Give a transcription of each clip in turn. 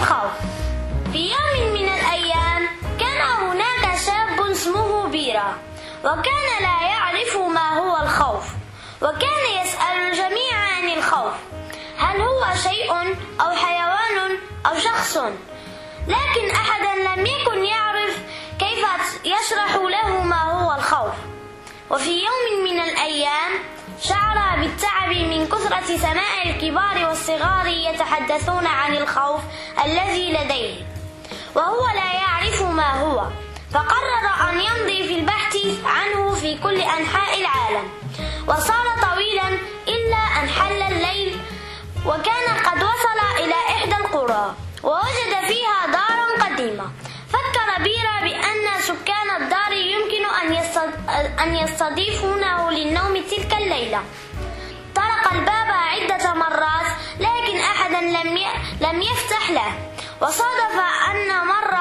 الخوف. في يوم من الأيام كان هناك شاب اسمه بيرا، وكان لا يعرف ما هو الخوف، وكان يسأل الجميع عن الخوف، هل هو شيء أو حيوان أو شخص، لكن أحدا لم يكن يعرف كيف يشرح له ما هو الخوف. وفي يوم من الأيام شعر بالتعب من كثرة سماع الكبار والصغار يتحدثون عن الخوف الذي لديه، وهو لا يعرف ما هو، فقرر أن يمضي في البحث عنه في كل أنحاء العالم. وصار طويلا إلا أن حل الليل، وكان قد وصل إلى إحدى القرى ووجد فيها دارا قديمة. فكر بيرا بأن سكان الدار يمكن أن يستضيفونه للنوم تلك الليلة. طرق الباب عدة مرات لكن أحدا لم يفتح له. وصادف أن مر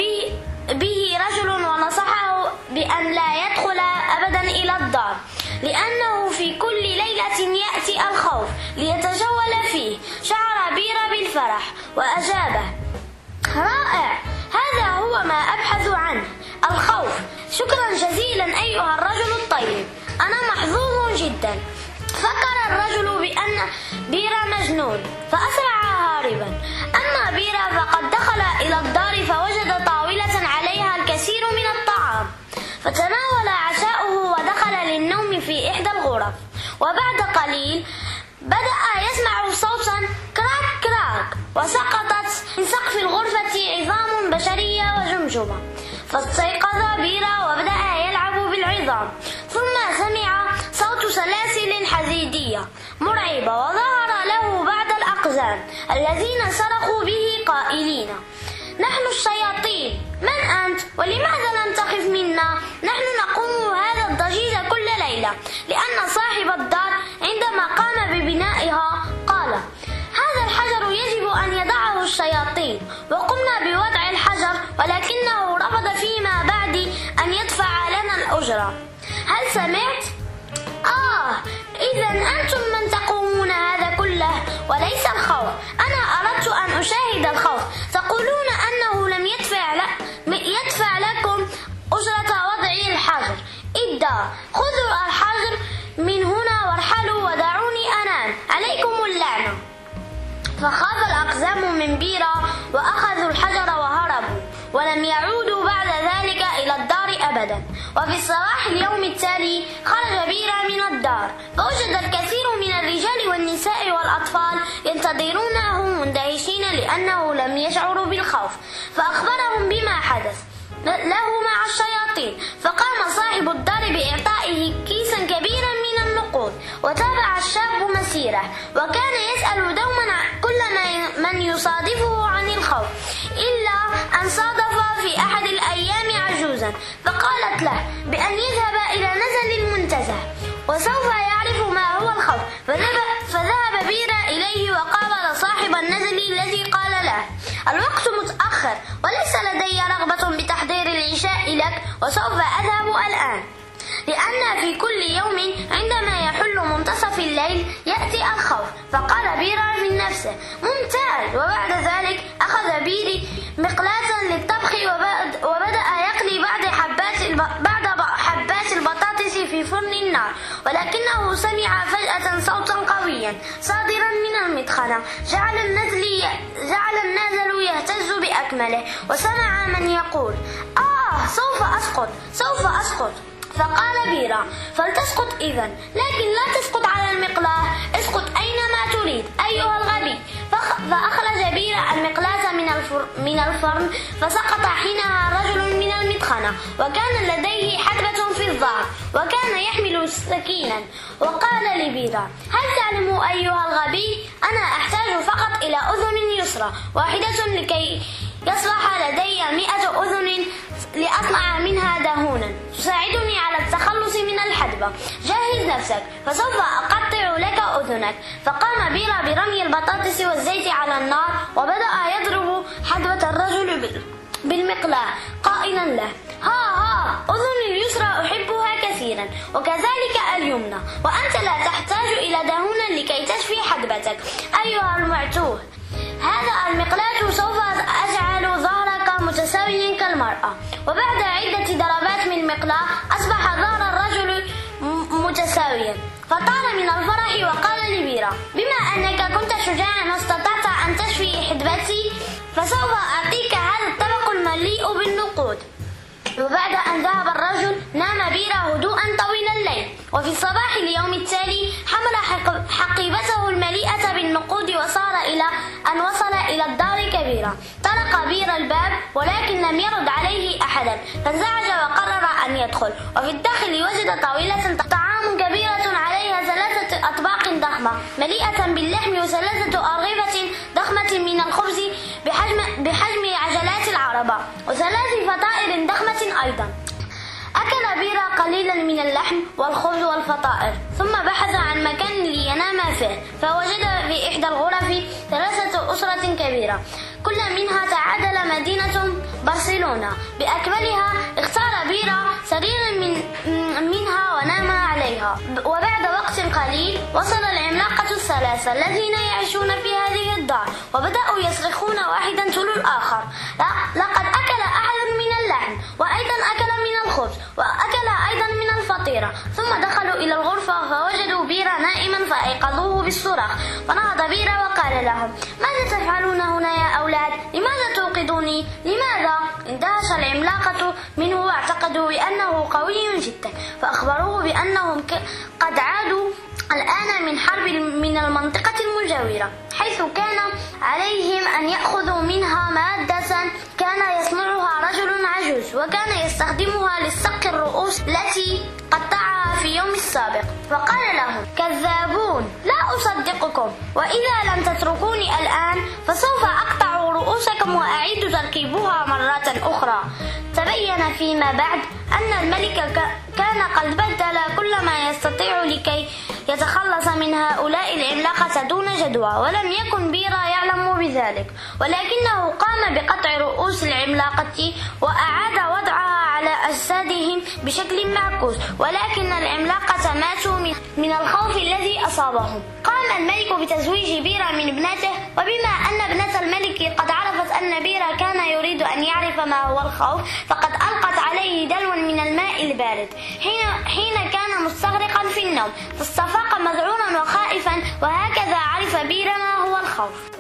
به رجل ونصحه بأن لا يدخل أبدا إلى الدار، لأنه في كل ليلة يأتي الخوف ليتجول فيه. شعر بيرا بالفرح وأجابه: رائع، هذا هو ما أبحث عنه، الخوف. شكرا جزيلا أيها الرجل الطيب، أنا محظوظ جدا. فكر الرجل بأن بيرا مجنون فأسرع هاربا. أما بيرا فقد دخل إلى الدار فوجد طاولة عليها الكثير من الطعام، فتناول عشاؤه ودخل للنوم في إحدى الغرف. وبعد قليل بدأ يسمع صوتا كراك كراك، وسقطت من سقف الغرفة عظام بشرية وجمجمة. فاستيقظ بيرا وبدأ يلعب بالعظام، ثم سمع صوت سلاسل حديدية مرعبة، وظهر له بعض الأقزام الذين صرخوا به قائلين: نحن الشياطين، من أنت؟ ولماذا لم تخف منا؟ نحن نقوم هذا الضجيج كل ليلة، لأن صاحب الدار عندما قام ببنائها قال: هذا الحجر يجب أن يضعه الشياطين. وقمنا بوضع الحجر، ولكنه رفض فيما بعد أن يدفع لنا الأجرة. هل سمعت؟ إذا أنتم من تقومون هذا كله وليس الخوف. أنا أردت أن أشاهد الخوف. تقولون أنه لم يدفع لكم أجرة وضع الحجر. إبدا، خذوا الحجر من هنا وارحلوا ودعوني أنام، عليكم اللعنة. فخاف الأقزام من بيرا وأخذوا الحجر وهربوا، ولم يعودوا بعد ذلك إلى الدار أبدا. وفي الصباح اليوم التالي خرج بيرا من الدار، فوجد الكثير من الرجال والنساء والأطفال ينتظرونه مندهشين لأنه لم يشعروا بالخوف. فأخبرهم بما حدث له مع الشياطين. فقام صاحب الدار بإعطائه كيسا كبيرا من النقود، وتابع الشاب مسيره، وكان يسأل دوما كل من يصادفه عن الخوف، إلا أن صادف في أحد الأيام عجوزا فقالت له بأن يذهب إلى نزل المنتزه وسوف يعرف ما هو الخوف. فذهب بيرا إليه وقابل صاحب النزل الذي قال له: الوقت متأخر وليس لدي رغبة بتحضير العشاء لك، وسوف أذهب الآن، لأن في كل يوم عندما يحل منتصف الليل يأتي الخوف. فقال بيرا من نفسه: ممتاز. وبعد ذلك أخذ بيري مقلاة للطبخ وبدأ يقلي بعض حبات البطاطس في فرن النار، ولكنه سمع فجأة صوتا قويا صادرا من المدخنة جعل النازل يهتز بأكمله، وسمع من يقول: سوف أسقط. فقال بيرا: فلتسقط إذن، لكن لا تسقط على المقلاة، اسقط أينما تريد أيها الغبي. فأخرج بيرا المقلاة من الفرن، فسقط حينها رجل من المدخنة، وكان لديه حدبة في الظهر، وكان يحمل سكينا. وقال لبيرا: هل تعلم أيها الغبي، أنا أحتاج فقط إلى أذن يسرى واحدة لكي يصبح لدي 100 أذن لأصنع منها دهونا تساعدني على التخلص من الحدبة. جهز نفسك فسوف أقطع لك أذنك. فقام بيرا برمي البطاطس والزيت على النار، وبدأ يضرب حدبة الرجل بالمقلاة قائلا له: ها أذني اليسرى أحبها كثيرا. كثيرا، وكذلك اليمنى، وأنت لا تحتاج إلى دهون لكي تشفي حدبتك. أيها المعتوه، هذا المقلاة سوف أجعل ظهرك متساويا كالمرأة. وبعد عدة ضربات من المقلاة أصبح ظهر الرجل متساويا، فطار من الفرح وقال لبيرة: بما أنك كنت شجاعا واستطعت أن تشفي حدبتي فسوف أعطيك هذا الطبق المليء بالنقود. وبعد أن ذهب الرجل نام بيرة هدوءا طويل الليل، وفي صباح اليوم التالي حمل حقيبته المليئة بالنقود وصار إلى أن وصل إلى الدار كبيرة. طرق بيرة الباب ولكن لم يرد عليه أحدا، فانزعج وقرر أن يدخل، وفي الداخل وجد طاولة طعام كبيرة عليها 3 أطباق ضخمة مليئة باللحم و3 أرغفة ضخمة من الخبز بحجم عجلات العربة و3 فطائر ضخمة أيضا. أكل بيرة قليلا من اللحم والخبز والفطائر، ثم بحث عن مكان لينام فيه، فوجد في إحدى الغرف 3 أسرة كبيرة، كل منها تعادل مدينة برشلونة بأكملها. اختار بيرة سريرا منها ونام عليها. وبعد وقت قليل وصل العملاقة ال3 الذين يعيشون في هذه الدار، وبدأوا يصرخون واحدا تلو الآخر: لقد أكل أحد من اللحم، وأيضا أكل من الخبز، وأكل أيضا من الفطيرة. ثم دخلوا إلى الغرفة فوجدوا بيرة نائما فأيقظوه بالصراخ، فنهض بيرة وقال لهم: ماذا تفعلون هنا يا أولاد؟ لماذا توقظوني؟ لماذا؟ اندهش العملاقة منه واعتقدوا بأنه قوي جدا، فأخبروه بأنهم قد عادوا الآن من حرب من المنطقة المجاورة، حيث كان عليهم أن يأخذوا منها مادة كان يصنعها رجل عجوز، وكان يستخدمها لصق الرؤوس التي قطعها في يوم السابق. فقال لهم: كذابون، لا أصدقكم، وإذا لم تتركوني الآن فسوف أقطع رؤوسكم وأعيد تركيبها مرة أخرى. تبين فيما بعد أن الملك كان قد بدل كل ما يستطيع لكي يتخلص من هؤلاء العملاقة دون جدوى، ولم يكن بيرة يعلم بذلك، ولكنه قام بقطع رؤوس العملاقة وأعاد وضعها على أجسادهم بشكل معكوس، ولكن العملاقة ماتوا من الخوف الذي أصابهم. قام الملك بتزويج بيرة من ابنته، وبما أن ابنة الملك قد عرفت أن بيرة كان يريد أن يعرف ما هو الخوف، فقد ألقت عليه دلوا من الماء البارد حين كان مستغرقا في النوم، فاستفاق مذعورا وخائفا، وهكذا عرف بيرة ما هو الخوف.